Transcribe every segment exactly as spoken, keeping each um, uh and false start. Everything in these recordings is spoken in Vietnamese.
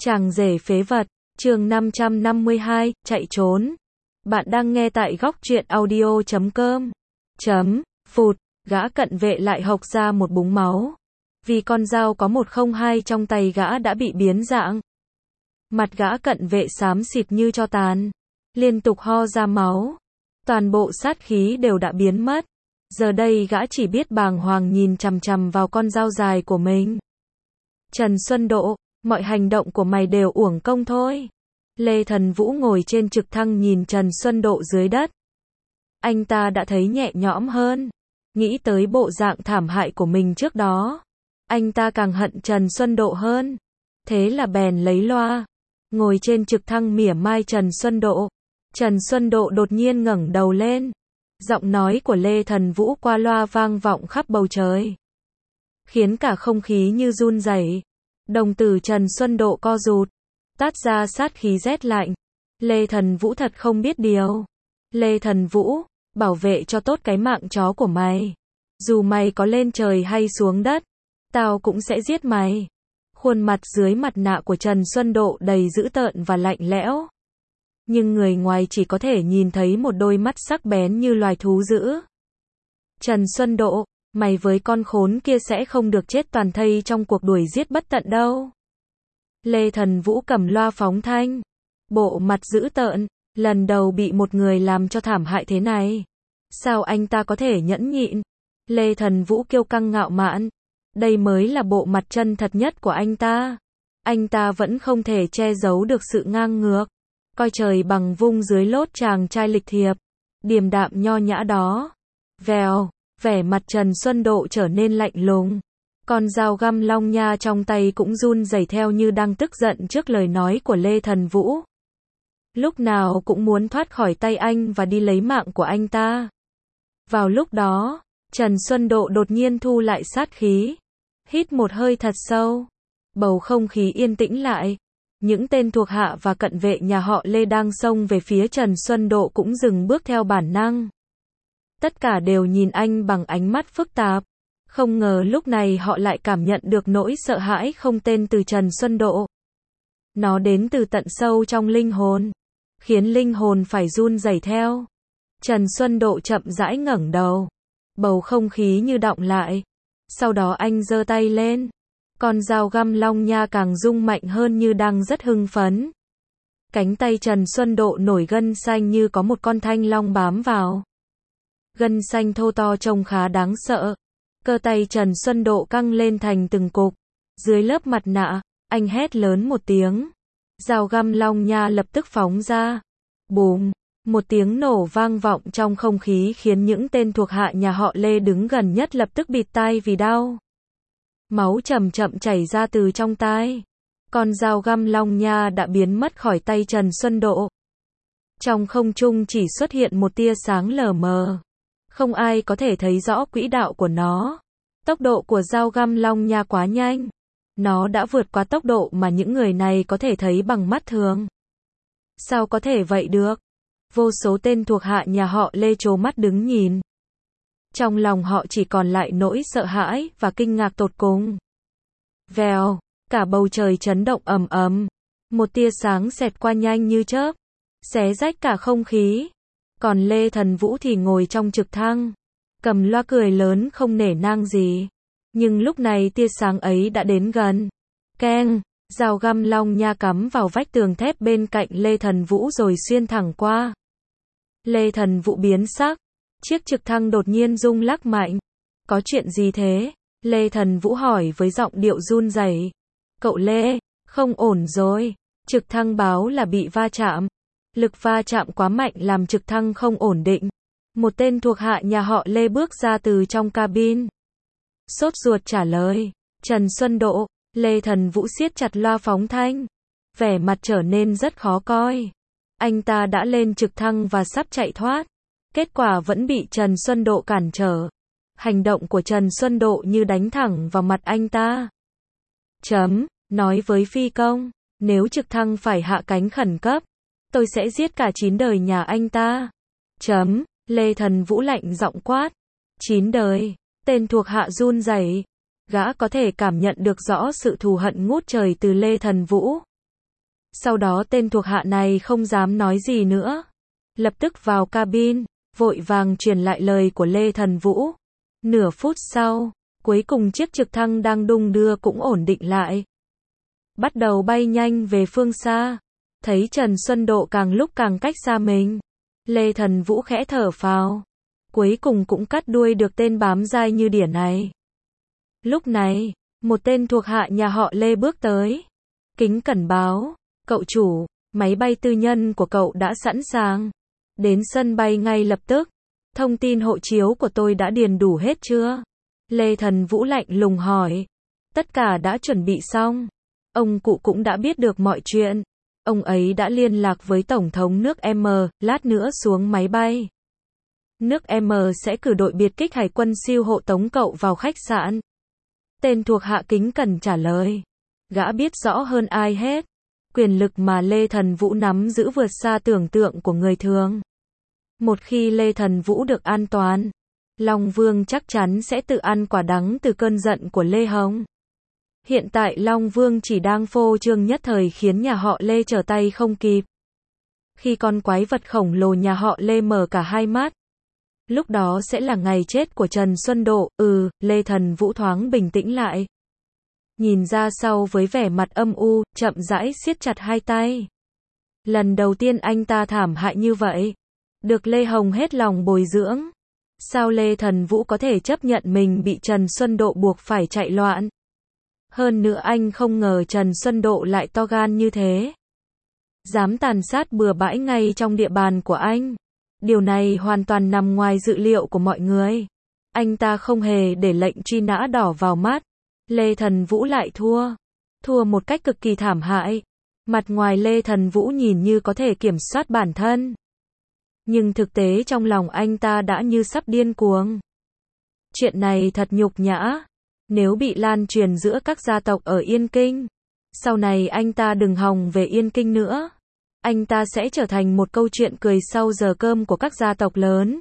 Chàng rể phế vật, chương năm trăm năm mươi hai, chạy trốn. Bạn đang nghe tại góc truyện audio chấm com. Chấm, phụt, gã cận vệ lại hộc ra một búng máu. Vì con dao có một không hai trong tay gã đã bị biến dạng. Mặt gã cận vệ xám xịt như tro tàn, liên tục ho ra máu. Toàn bộ sát khí đều đã biến mất. Giờ đây gã chỉ biết bàng hoàng nhìn chằm chằm vào con dao dài của mình. Trần Xuân Độ, mọi hành động của mày đều uổng công thôi. Lê Thần Vũ ngồi trên trực thăng nhìn Trần Xuân Độ dưới đất. Anh ta đã thấy nhẹ nhõm hơn. Nghĩ tới bộ dạng thảm hại của mình trước đó. Anh ta càng hận Trần Xuân Độ hơn. Thế là bèn lấy loa. Ngồi trên trực thăng mỉa mai Trần Xuân Độ. Trần Xuân Độ đột nhiên ngẩng đầu lên. Giọng nói của Lê Thần Vũ qua loa vang vọng khắp bầu trời. Khiến cả không khí như run rẩy. Đồng tử Trần Xuân Độ co rụt. Tát ra sát khí rét lạnh. Lê Thần Vũ thật không biết điều. Lê Thần Vũ, bảo vệ cho tốt cái mạng chó của mày. Dù mày có lên trời hay xuống đất, tao cũng sẽ giết mày. Khuôn mặt dưới mặt nạ của Trần Xuân Độ đầy dữ tợn và lạnh lẽo. Nhưng người ngoài chỉ có thể nhìn thấy một đôi mắt sắc bén như loài thú dữ. Trần Xuân Độ, mày với con khốn kia sẽ không được chết toàn thây trong cuộc đuổi giết bất tận đâu. Lê Thần Vũ cầm loa phóng thanh. Bộ mặt dữ tợn, lần đầu bị một người làm cho thảm hại thế này. Sao anh ta có thể nhẫn nhịn? Lê Thần Vũ kiêu căng ngạo mạn. Đây mới là bộ mặt chân thật nhất của anh ta. Anh ta vẫn không thể che giấu được sự ngang ngược. Coi trời bằng vung dưới lốt chàng trai lịch thiệp. Điềm đạm nho nhã đó. Vèo, vẻ mặt Trần Xuân Độ trở nên lạnh lùng. Con dao găm long nha trong tay cũng run rẩy theo như đang tức giận trước lời nói của Lê Thần Vũ. Lúc nào cũng muốn thoát khỏi tay anh và đi lấy mạng của anh ta. Vào lúc đó, Trần Xuân Độ đột nhiên thu lại sát khí. Hít một hơi thật sâu. Bầu không khí yên tĩnh lại. Những tên thuộc hạ và cận vệ nhà họ Lê đang xông về phía Trần Xuân Độ cũng dừng bước theo bản năng. Tất cả đều nhìn anh bằng ánh mắt phức tạp. Không ngờ lúc này họ lại cảm nhận được nỗi sợ hãi không tên từ Trần Xuân Độ. Nó đến từ tận sâu trong linh hồn, khiến linh hồn phải run rẩy theo. Trần Xuân Độ chậm rãi ngẩng đầu. Bầu không khí như đọng lại. Sau đó anh giơ tay lên. Con dao găm long nha càng rung mạnh hơn như đang rất hưng phấn. Cánh tay Trần Xuân Độ nổi gân xanh như có một con thanh long bám vào. Gân xanh thô to trông khá đáng sợ. Cơ tay Trần Xuân Độ căng lên thành từng cục. Dưới lớp mặt nạ, anh hét lớn một tiếng. Dao găm long nha lập tức phóng ra. Bùm, một tiếng nổ vang vọng trong không khí khiến những tên thuộc hạ nhà họ Lê đứng gần nhất lập tức bịt tai vì đau. Máu chậm chậm chảy ra từ trong tai. Con dao găm long nha đã biến mất khỏi tay Trần Xuân Độ. Trong không trung chỉ xuất hiện một tia sáng lờ mờ. Không ai có thể thấy rõ quỹ đạo của nó. Tốc độ của dao găm long nha quá nhanh. Nó đã vượt qua tốc độ mà những người này có thể thấy bằng mắt thường. Sao có thể vậy được? Vô số tên thuộc hạ nhà họ Lê trố mắt đứng nhìn. Trong lòng họ chỉ còn lại nỗi sợ hãi và kinh ngạc tột cùng. Vèo, cả bầu trời chấn động ầm ầm. Một tia sáng xẹt qua nhanh như chớp, xé rách cả không khí. Còn Lê Thần Vũ thì ngồi trong trực thăng, cầm loa cười lớn không nể nang gì. Nhưng lúc này tia sáng ấy đã đến gần. Keng, dao găm long nha cắm vào vách tường thép bên cạnh Lê Thần Vũ rồi xuyên thẳng qua. Lê Thần Vũ biến sắc. Chiếc trực thăng đột nhiên rung lắc mạnh. Có chuyện gì thế? Lê Thần Vũ hỏi với giọng điệu run rẩy. Cậu Lê, không ổn rồi. Trực thăng báo là bị va chạm. Lực va chạm quá mạnh làm trực thăng không ổn định. Một tên thuộc hạ nhà họ Lê bước ra từ trong cabin. Sốt ruột trả lời. Trần Xuân Độ, Lê Thần Vũ siết chặt loa phóng thanh. Vẻ mặt trở nên rất khó coi. Anh ta đã lên trực thăng và sắp chạy thoát. Kết quả vẫn bị Trần Xuân Độ cản trở. Hành động của Trần Xuân Độ như đánh thẳng vào mặt anh ta. Chấm, nói với phi công, nếu trực thăng phải hạ cánh khẩn cấp, tôi sẽ giết cả chín đời nhà anh ta. Chấm, Lê Thần Vũ lạnh giọng quát. Chín đời, tên thuộc hạ run rẩy. Gã có thể cảm nhận được rõ sự thù hận ngút trời từ Lê Thần Vũ. Sau đó tên thuộc hạ này không dám nói gì nữa. Lập tức vào cabin, vội vàng truyền lại lời của Lê Thần Vũ. Nửa phút sau, cuối cùng chiếc trực thăng đang đung đưa cũng ổn định lại. Bắt đầu bay nhanh về phương xa. Thấy Trần Xuân Độ càng lúc càng cách xa mình. Lê Thần Vũ khẽ thở phào. Cuối cùng cũng cắt đuôi được tên bám dai như đỉa này. Lúc này, một tên thuộc hạ nhà họ Lê bước tới. Kính cẩn báo, cậu chủ, máy bay tư nhân của cậu đã sẵn sàng. Đến sân bay ngay lập tức. Thông tin hộ chiếu của tôi đã điền đủ hết chưa? Lê Thần Vũ lạnh lùng hỏi. Tất cả đã chuẩn bị xong. Ông cụ cũng đã biết được mọi chuyện. Ông ấy đã liên lạc với Tổng thống nước M, lát nữa xuống máy bay. Nước M sẽ cử đội biệt kích hải quân siêu hộ tống cậu vào khách sạn. Tên thuộc hạ kính cẩn trả lời. Gã biết rõ hơn ai hết. Quyền lực mà Lê Thần Vũ nắm giữ vượt xa tưởng tượng của người thường. Một khi Lê Thần Vũ được an toàn, Long Vương chắc chắn sẽ tự ăn quả đắng từ cơn giận của Lê Hồng. Hiện tại Long Vương chỉ đang phô trương nhất thời khiến nhà họ Lê trở tay không kịp. Khi con quái vật khổng lồ nhà họ Lê mở cả hai mắt, lúc đó sẽ là ngày chết của Trần Xuân Độ. Ừ, Lê Thần Vũ thoáng bình tĩnh lại. Nhìn ra sau với vẻ mặt âm u, chậm rãi siết chặt hai tay. Lần đầu tiên anh ta thảm hại như vậy. Được Lê Hồng hết lòng bồi dưỡng. Sao Lê Thần Vũ có thể chấp nhận mình bị Trần Xuân Độ buộc phải chạy loạn? Hơn nữa anh không ngờ Trần Xuân Độ lại to gan như thế. Dám tàn sát bừa bãi ngay trong địa bàn của anh. Điều này hoàn toàn nằm ngoài dự liệu của mọi người. Anh ta không hề để lệnh truy nã đỏ vào mắt. Lê Thần Vũ lại thua. Thua một cách cực kỳ thảm hại. Mặt ngoài Lê Thần Vũ nhìn như có thể kiểm soát bản thân. Nhưng thực tế trong lòng anh ta đã như sắp điên cuồng. Chuyện này thật nhục nhã. Nếu bị lan truyền giữa các gia tộc ở Yên Kinh, sau này anh ta đừng hòng về Yên Kinh nữa. Anh ta sẽ trở thành một câu chuyện cười sau giờ cơm của các gia tộc lớn.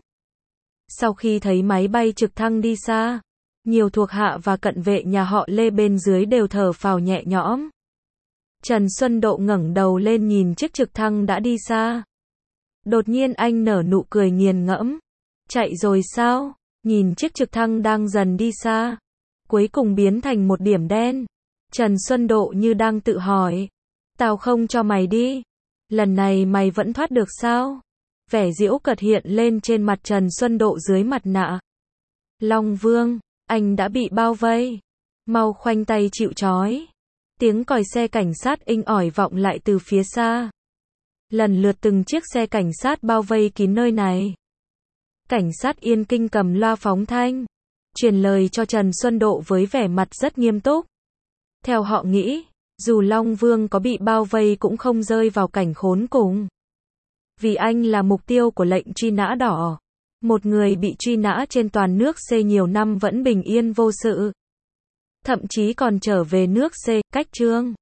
Sau khi thấy máy bay trực thăng đi xa, nhiều thuộc hạ và cận vệ nhà họ Lê bên dưới đều thở phào nhẹ nhõm. Trần Xuân Độ ngẩng đầu lên nhìn chiếc trực thăng đã đi xa. Đột nhiên anh nở nụ cười nghiền ngẫm. Chạy rồi sao? Nhìn chiếc trực thăng đang dần đi xa, cuối cùng biến thành một điểm đen. Trần Xuân Độ như đang tự hỏi. Tao không cho mày đi. Lần này mày vẫn thoát được sao? Vẻ giễu cợt hiện lên trên mặt Trần Xuân Độ dưới mặt nạ. Long Vương, anh đã bị bao vây. Mau khoanh tay chịu trói. Tiếng còi xe cảnh sát inh ỏi vọng lại từ phía xa. Lần lượt từng chiếc xe cảnh sát bao vây kín nơi này. Cảnh sát Yên Kinh cầm loa phóng thanh, truyền lời cho Trần Xuân Độ với vẻ mặt rất nghiêm túc. Theo họ nghĩ, dù Long Vương có bị bao vây cũng không rơi vào cảnh khốn cùng. Vì anh là mục tiêu của lệnh truy nã đỏ. Một người bị truy nã trên toàn nước C nhiều năm vẫn bình yên vô sự. Thậm chí còn trở về nước C, cách chương.